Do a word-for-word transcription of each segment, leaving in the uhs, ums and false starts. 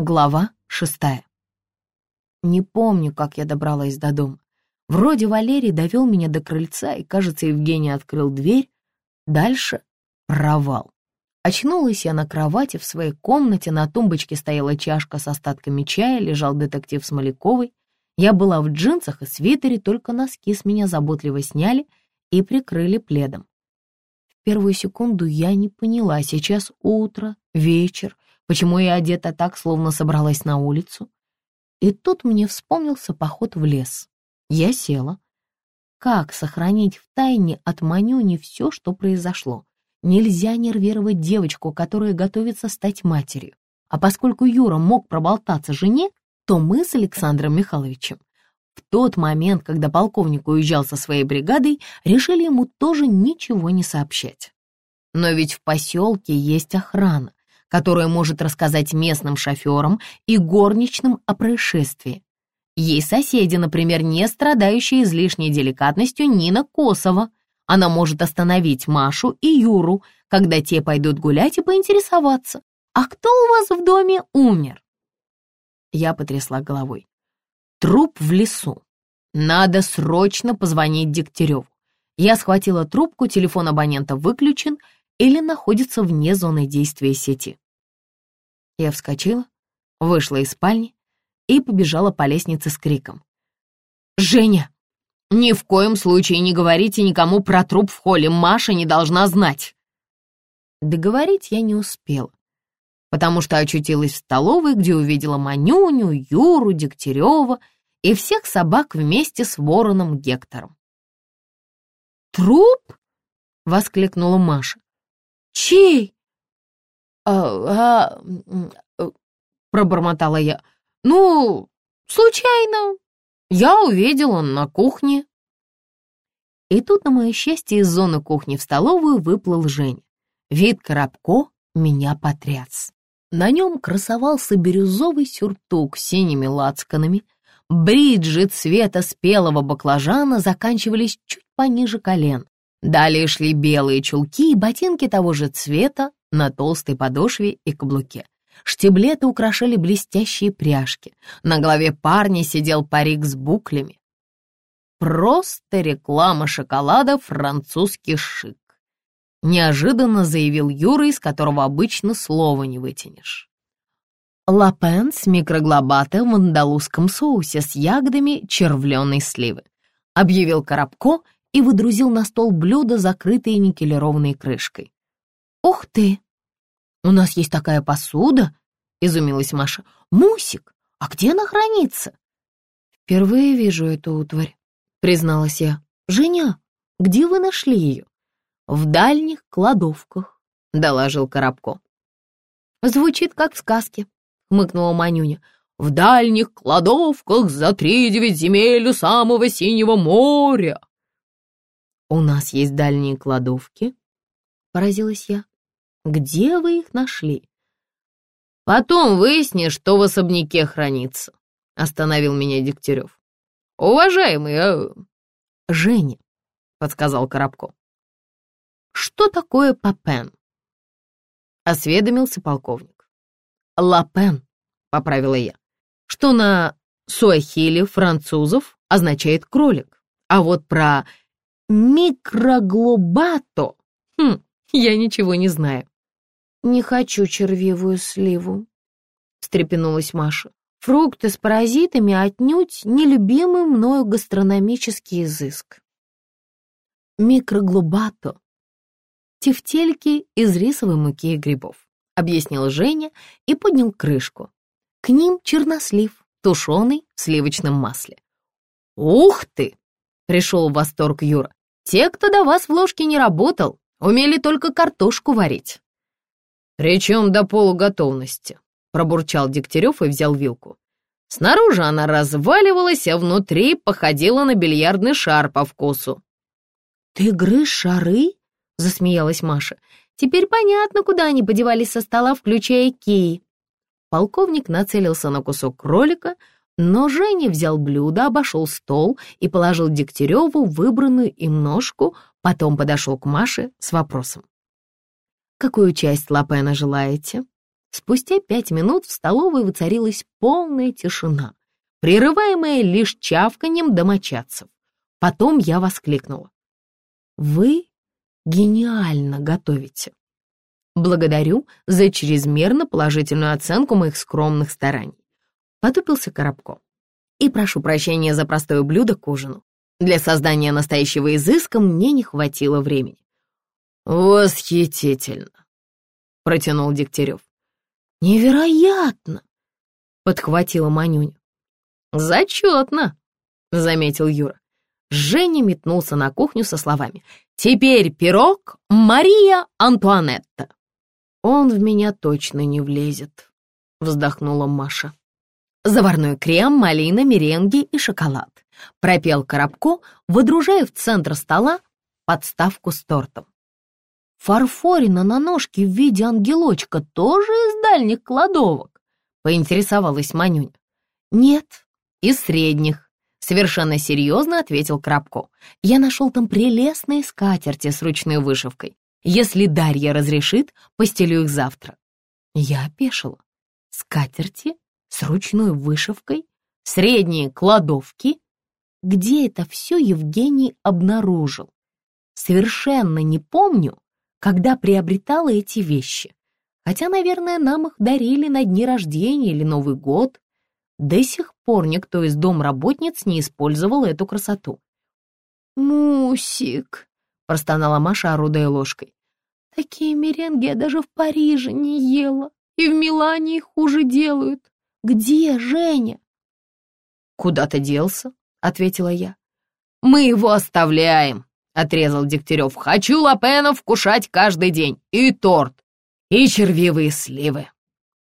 Глава шестая. Не помню, как я добралась до дома. Вроде Валерий довел меня до крыльца, и, кажется, Евгений открыл дверь. Дальше провал. Очнулась я на кровати в своей комнате, на тумбочке стояла чашка с остатками чая, лежал детектив Смоляковой. Я была в джинсах и свитере, только носки с меня заботливо сняли и прикрыли пледом. В первую секунду я не поняла, сейчас утро, вечер, почему я одета так, словно собралась на улицу. И тут мне вспомнился поход в лес. Я села. Как сохранить в тайне от Манюни все, что произошло? Нельзя нервировать девочку, которая готовится стать матерью. А поскольку Юра мог проболтаться жене, то мы с Александром Михайловичем в тот момент, когда полковник уезжал со своей бригадой, решили ему тоже ничего не сообщать. Но ведь в поселке есть охрана, которая может рассказать местным шоферам и горничным о происшествии. Есть соседи, например, не страдающие излишней деликатностью Нина Косова. Она может остановить Машу и Юру, когда те пойдут гулять, и поинтересоваться, а кто у вас в доме умер? Я потрясла головой. Труп в лесу. Надо срочно позвонить Дегтяреву. Я схватила трубку, телефон абонента выключен или находится вне зоны действия сети. Я вскочила, вышла из спальни и побежала по лестнице с криком. «Женя, ни в коем случае не говорите никому про труп в холле, Маша не должна знать!» Договорить я не успела, потому что очутилась в столовой, где увидела Манюню, Юру, Дегтярева и всех собак вместе с вороном Гектором. «Труп?» — воскликнула Маша. «Чей?» а, а, пробормотала я. «Ну, случайно. Я увидела на кухне». И тут, на мое счастье, из зоны кухни в столовую выплыл Женя. Вид Коробко меня потряс. На нем красовался бирюзовый сюртук с синими лацканами, бриджи цвета спелого баклажана заканчивались чуть пониже колен. Далее шли белые чулки и ботинки того же цвета на толстой подошве и каблуке. Штиблеты украшали блестящие пряжки. На голове парня сидел парик с буклями. Просто реклама шоколада «Французский шик», неожиданно заявил Юра, из которого обычно слова не вытянешь. Лапен с микроглобата в андалузском соусе с ягодами червленой сливы, объявил Коробко и выдрузил на стол блюдо, закрытое никелированной крышкой. «Ух ты! У нас есть такая посуда!» — изумилась Маша. «Мусик, а где она хранится?» «Впервые вижу эту утварь», — призналась я. «Женя, где вы нашли ее?» «В дальних кладовках», — доложил Коробко. «Звучит как в сказке», — хмыкнула Манюня. «В дальних кладовках за три девять земель у самого синего моря». «У нас есть дальние кладовки?» — поразилась я. «Где вы их нашли?» «Потом выяснишь, что в особняке хранится», — остановил меня Дегтярев. «Уважаемый, а...» «Женя», — подсказал Коробко. «Что такое папен?» — осведомился полковник. «Лапен», — поправила я, что на суахили французов означает кролик, а вот про микроглобато, хм, я ничего не знаю. «Не хочу червивую сливу», — встрепенулась Маша. «Фрукты с паразитами отнюдь нелюбимый мною гастрономический изыск». «Микроглобато — тефтельки из рисовой муки и грибов», — объяснил Женя и поднял крышку. К ним чернослив, тушеный в сливочном масле. «Ух ты!» — пришел в восторг Юра. «Те, кто до вас в ложке не работал, умели только картошку варить». «Причем до полуготовности», — пробурчал Дегтярев и взял вилку. «Снаружи она разваливалась, а внутри походила на бильярдный шар по вкусу». «Ты грыз шары?» — засмеялась Маша. «Теперь понятно, куда они подевались со стола, включая кии». Полковник нацелился на кусок кролика, но Женя взял блюдо, обошел стол и положил Дегтяреву выбранную им ножку, потом подошел к Маше с вопросом. «Какую часть лапена желаете?» Спустя пять минут в столовой воцарилась полная тишина, прерываемая лишь чавканьем домочадцев. Потом я воскликнула: «Вы гениально готовите! Благодарю за чрезмерно положительную оценку моих скромных стараний». Потупился Коробко. «И прошу прощения за простое блюдо к ужину. Для создания настоящего изыска мне не хватило времени». «Восхитительно!» — протянул Дегтярев. «Невероятно!» — подхватила Манюня. «Зачетно!» — заметил Юра. Женя метнулся на кухню со словами: «Теперь пирог Мария Антуанетта». «Он в меня точно не влезет», — вздохнула Маша. «Заварной крем, малина, меренги и шоколад», — пропел Коробко, выдружая в центр стола подставку с тортом. «Фарфорина на ножке в виде ангелочка тоже из дальних кладовок?» — поинтересовалась Манюня. «Нет, из средних», — совершенно серьезно ответил Коробко. «Я нашел там прелестные скатерти с ручной вышивкой. Если Дарья разрешит, постелю их завтра». Я опешила. Скатерти с ручной вышивкой? Средние кладовки? Где это все Евгений обнаружил? Совершенно не помню, когда приобретала эти вещи. Хотя, наверное, нам их дарили на дни рождения или Новый год. До сих пор никто из домработниц не использовал эту красоту. «Мусик», — простонала Маша, орудуя ложкой, «такие меренги я даже в Париже не ела, и в Милане их хуже делают. Где Женя?» «Куда-то делся», — ответила я. «Мы его оставляем», — отрезал Дегтярев. «Хочу Лапена вкушать каждый день. И торт, и червивые сливы».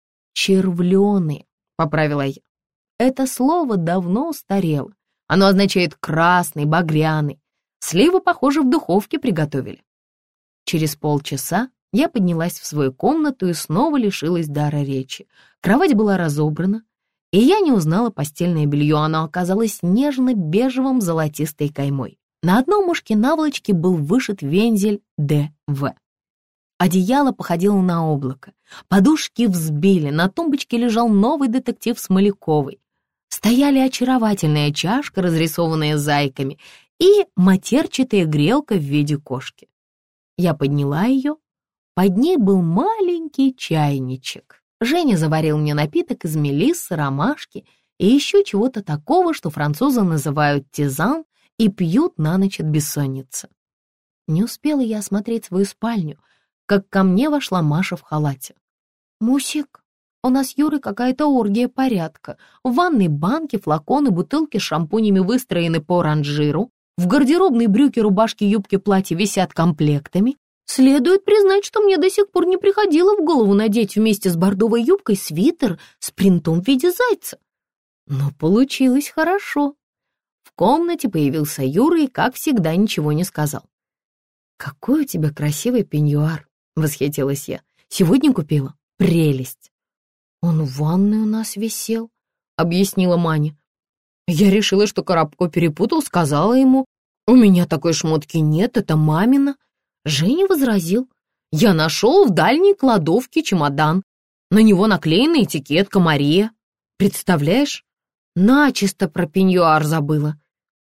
«Червленые», — поправила я. Это слово давно устарело. Оно означает красный, багряный. Сливы, похоже, в духовке приготовили. Через полчаса я поднялась в свою комнату и снова лишилась дара речи. Кровать была разобрана, и я не узнала постельное белье. Оно оказалось нежно-бежевым золотистой каймой. На одном ушке наволочки был вышит вензель Д В. Одеяло походило на облако. Подушки взбили, на тумбочке лежал новый детектив Смоляковой. Стояли очаровательная чашка, разрисованная зайками, и матерчатая грелка в виде кошки. Я подняла ее. Под ней был маленький чайничек. Женя заварил мне напиток из мелиссы, ромашки и еще чего-то такого, что французы называют тизан и пьют на ночь от бессонницы. Не успела я осмотреть свою спальню, как ко мне вошла Маша в халате. «Мусик, у нас с Юрой какая-то оргия порядка. В ванной банки, флаконы, бутылки с шампунями выстроены по ранжиру. В гардеробной брюки, рубашки, юбки, платья висят комплектами. Следует признать, что мне до сих пор не приходило в голову надеть вместе с бордовой юбкой свитер с принтом в виде зайца. Но получилось хорошо». В комнате появился Юра и, как всегда, ничего не сказал. «Какой у тебя красивый пеньюар!» — восхитилась я. «Сегодня купила. Прелесть!» «Он в ванной у нас висел», — объяснила Маня. Я решила, что Коробко перепутал, сказала ему: «У меня такой шмотки нет, это мамина». Женя возразил: «Я нашел в дальней кладовке чемодан. На него наклеена этикетка Мария. Представляешь? Начисто про пеньюар забыла».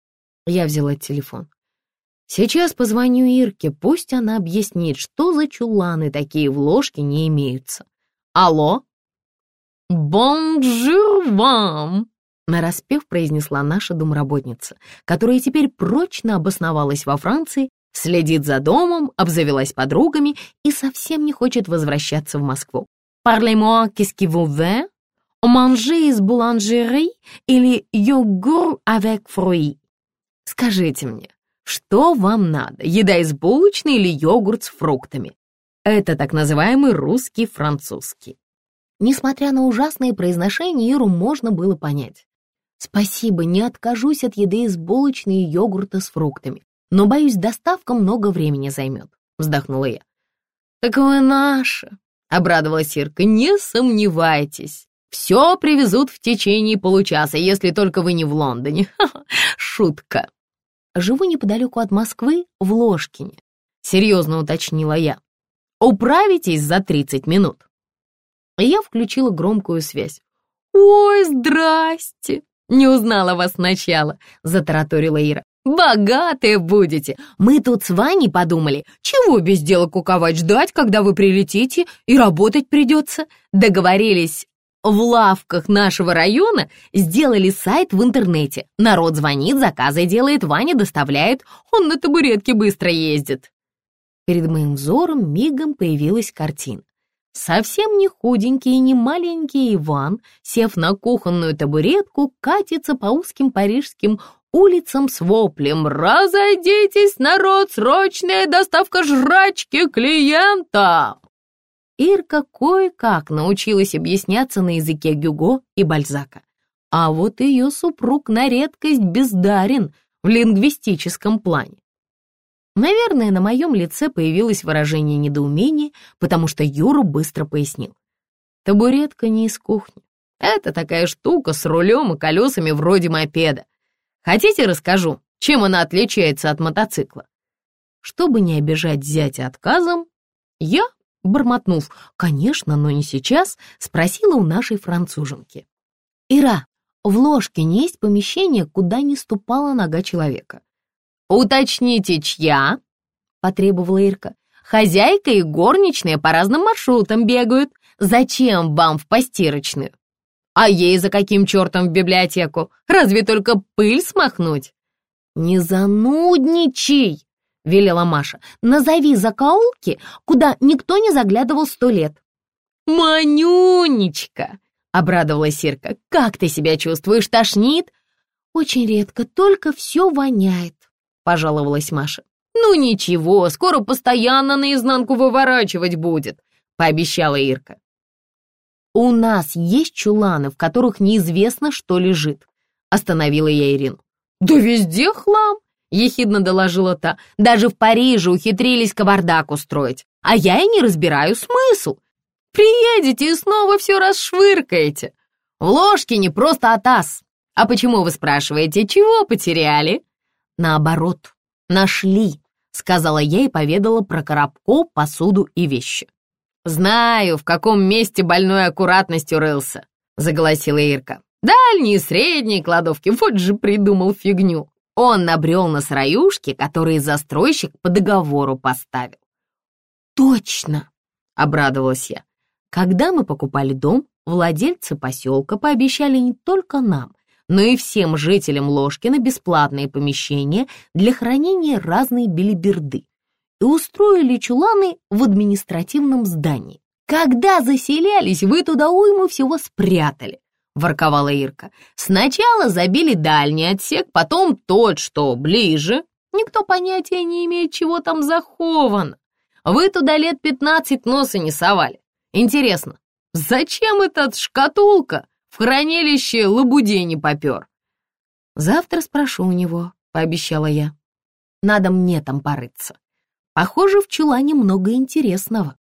Я взяла телефон. «Сейчас позвоню Ирке, пусть она объяснит, что за чуланы такие в ложке не имеются. Алло?» «Бонжур вам!» нараспев произнесла наша домработница, которая теперь прочно обосновалась во Франции, следит за домом, обзавелась подругами и совсем не хочет возвращаться в Москву. «Parlez-moi, qu'est-ce que vous voulez? Manger из boulangerie или йогурт avec fruits?» «Скажите мне, что вам надо, еда из булочной или йогурт с фруктами?» Это так называемый русский французский. Несмотря на ужасное произношение, Иру можно было понять. «Спасибо, не откажусь от еды из булочной и йогурта с фруктами, но, боюсь, доставка много времени займет», — вздохнула я. «Так вы наша», — обрадовалась Ирка, — «не сомневайтесь. Все привезут в течение получаса, если только вы не в Лондоне. Ха-ха, шутка». «Живу неподалеку от Москвы, в Ложкине», — серьезно уточнила я. «Управитесь за тридцать минут?» Я включила громкую связь. «Ой, здрасте! Не узнала вас сначала», — затараторила Ира. «Богатые будете! Мы тут с Ваней подумали, чего без дела куковать, ждать, когда вы прилетите, и работать придется. Договорились в лавках нашего района, сделали сайт в интернете. Народ звонит, заказы делает, Ваня доставляет, он на табуретке быстро ездит». Перед моим взором мигом появилась картина. Совсем не худенький и не маленький Иван, сев на кухонную табуретку, катится по узким парижским улицам с воплем: «Разойдитесь, народ, срочная доставка жрачки клиентам!» Ирка кое-как научилась объясняться на языке Гюго и Бальзака, а вот ее супруг на редкость бездарен в лингвистическом плане. Наверное, на моем лице появилось выражение недоумения, потому что Юра быстро пояснил. Табуретка не из кухни. Это такая штука с рулем и колесами вроде мопеда. Хотите, расскажу, чем она отличается от мотоцикла? Чтобы не обижать зятя отказом, я, бормотнув «конечно, но не сейчас», спросила у нашей француженки. «Ира, в Ложкине есть помещение, куда не ступала нога человека?» «Уточните, чья?» — потребовала Ирка. «Хозяйка и горничная по разным маршрутам бегают. Зачем вам в постирочную? А ей за каким чертом в библиотеку? Разве только пыль смахнуть?» «Не занудничай!» — велела Маша. «Назови закоулки, куда никто не заглядывал сто лет». «Манюнечка!» — обрадовалась Ирка. «Как ты себя чувствуешь? Тошнит?» «Очень редко, только все воняет», — пожаловалась Маша. «Ну ничего, скоро постоянно наизнанку выворачивать будет», — пообещала Ирка. «У нас есть чуланы, в которых неизвестно, что лежит», — остановила я Ирину. «Да везде хлам», — ехидно доложила та. «Даже в Париже ухитрились кавардак устроить. А я и не разбираю смысл. Приедете и снова все расшвыркаете. В Ложкине просто атас. А почему, вы спрашиваете, чего потеряли?» «Наоборот, нашли», — сказала я и поведала про коробку, посуду и вещи. «Знаю, в каком месте больной аккуратностью рылся», — заголосила Ирка. «Дальние, средние кладовки, вот же придумал фигню. Он набрел на сыроюшки, которые застройщик по договору поставил». «Точно!» — обрадовалась я. Когда мы покупали дом, владельцы поселка пообещали не только нам, но и всем жителям Ложкина бесплатные помещения для хранения разной белиберды и устроили чуланы в административном здании. «Когда заселялись, вы туда уйму всего спрятали», — ворковала Ирка. «Сначала забили дальний отсек, потом тот, что ближе. Никто понятия не имеет, чего там заховано. Вы туда лет пятнадцать носа не совали. Интересно, зачем эта шкатулка в хранилище лабудей не попер?» «Завтра спрошу у него», — пообещала я. «Надо мне там порыться. Похоже, в чулане много интересного».